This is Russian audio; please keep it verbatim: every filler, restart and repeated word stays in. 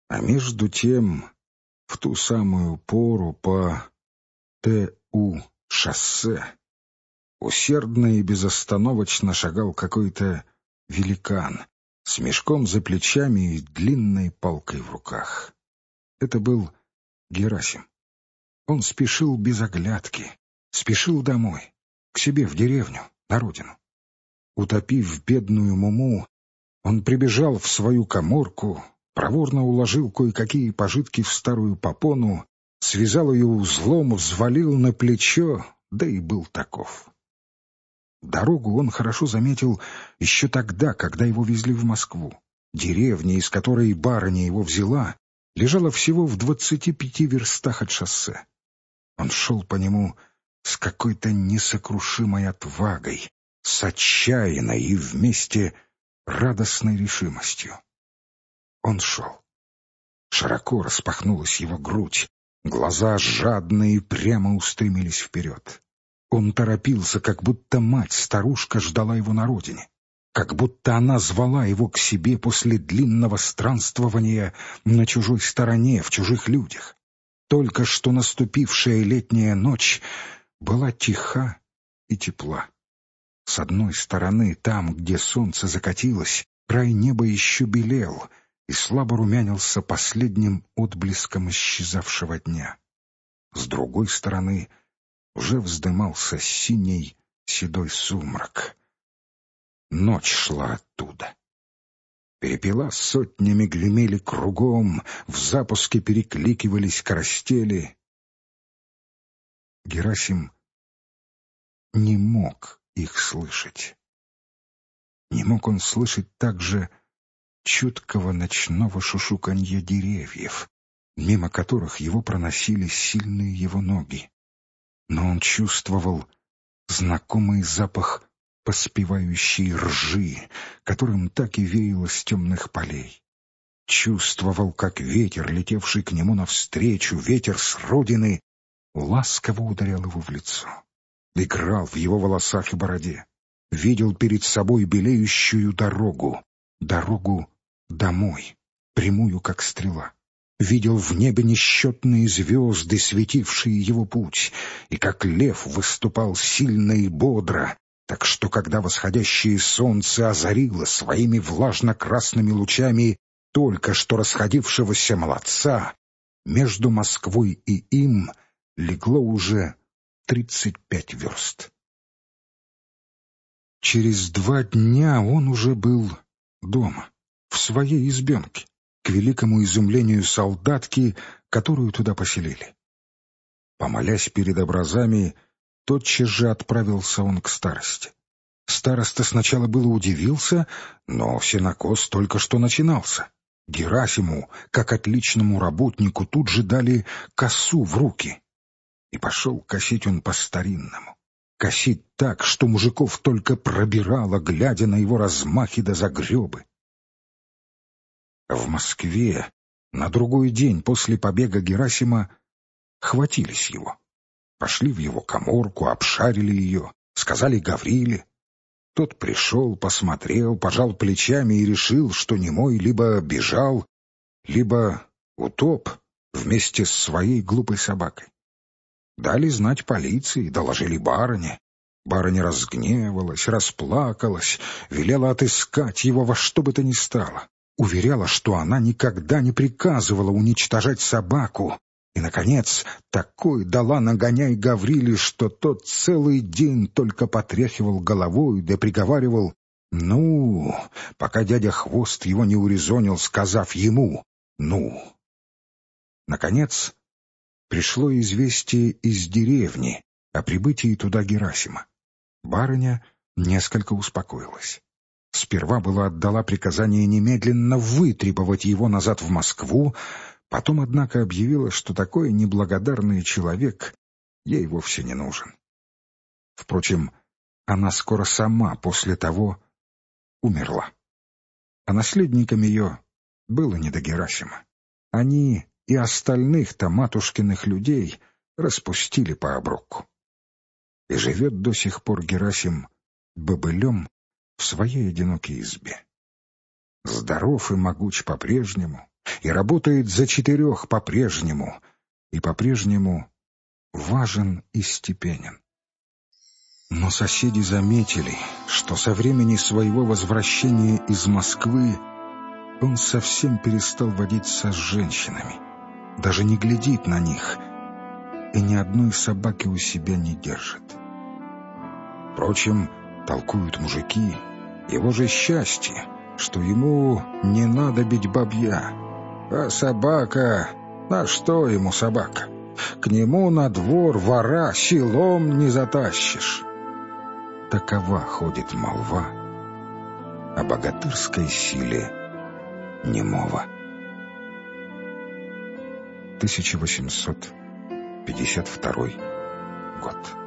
А между тем, в ту самую пору по Т.У. шоссе усердно и безостановочно шагал какой-то великан с мешком за плечами и длинной палкой в руках. Это был Герасим. Он спешил без оглядки, спешил домой, к себе в деревню, на родину. Утопив бедную Муму, он прибежал в свою каморку, проворно уложил кое-какие пожитки в старую попону, связал ее узлом, взвалил на плечо, да и был таков. Дорогу он хорошо заметил еще тогда, когда его везли в Москву. Деревня, из которой барыня его взяла, лежала всего в двадцати пяти верстах от шоссе. Он шел по нему с какой-то несокрушимой отвагой, с отчаянной и вместе радостной решимостью. Он шел. Широко распахнулась его грудь, глаза жадно и прямо устремились вперед. Он торопился, как будто мать-старушка ждала его на родине, как будто она звала его к себе после длинного странствования на чужой стороне, в чужих людях. Только что наступившая летняя ночь была тиха и тепла. С одной стороны, там, где солнце закатилось, край неба еще белел и слабо румянился последним отблеском исчезавшего дня. С другой стороны уже вздымался синий седой сумрак. Ночь шла оттуда. Перепела сотнями гремели кругом, в запуске перекликивались карастели. Герасим не мог их слышать. Не мог он слышать также чуткого ночного шушуканья деревьев, мимо которых его проносили сильные его ноги. Но он чувствовал знакомый запах поспевающей ржи, которым так и веяло с темных полей. Чувствовал, как ветер, летевший к нему навстречу, ветер с родины, ласково ударял его в лицо, играл в его волосах и бороде. Видел перед собой белеющую дорогу, дорогу домой, прямую, как стрела. Видел в небе несчетные звезды, светившие его путь, и как лев выступал сильно и бодро, так что, когда восходящее солнце озарило своими влажно-красными лучами только что расходившегося молодца, между Москвой и им легло уже тридцать пять верст. Через два дня он уже был дома, в своей избенке, к великому изумлению солдатки, которую туда поселили. Помолясь перед образами, тотчас же отправился он к старосте. Староста сначала было удивился, но сенокос только что начинался. Герасиму, как отличному работнику, тут же дали косу в руки. И пошел косить он по-старинному. Косить так, что мужиков только пробирало, глядя на его размахи да загребы. В Москве на другой день после побега Герасима хватились его. Пошли в его каморку, обшарили ее, сказали Гавриле. Тот пришел, посмотрел, пожал плечами и решил, что немой либо бежал, либо утоп вместе с своей глупой собакой. Дали знать полиции, доложили барыне. Барыня разгневалась, расплакалась, велела отыскать его во что бы то ни стало. Уверяла, что она никогда не приказывала уничтожать собаку. И, наконец, такой дала нагоняй Гавриле, что тот целый день только потряхивал головой да приговаривал: «Ну», пока дядя Хвост его не урезонил, сказав ему «ну». Наконец, пришло известие из деревни о прибытии туда Герасима. Барыня несколько успокоилась. Сперва была отдала приказание немедленно вытребовать его назад в Москву, потом, однако, объявила, что такой неблагодарный человек ей вовсе не нужен. Впрочем, она скоро сама после того умерла. А наследникам ее было не до Герасима. Они и остальных-то матушкиных людей распустили по оброку. И живет до сих пор Герасим бобылем в своей одинокой избе. Здоров и могуч по-прежнему, и работает за четырех по-прежнему, и по-прежнему важен и степенен. Но соседи заметили, что со времени своего возвращения из Москвы он совсем перестал водиться с женщинами, даже не глядит на них и ни одной собаки у себя не держит. Впрочем, толкуют мужики, его же счастье, что ему не надо бить бабья, а собака, на что ему собака? К нему на двор вора силом не затащишь. Такова ходит молва о богатырской силе немого. тысяча восемьсот пятьдесят второй год.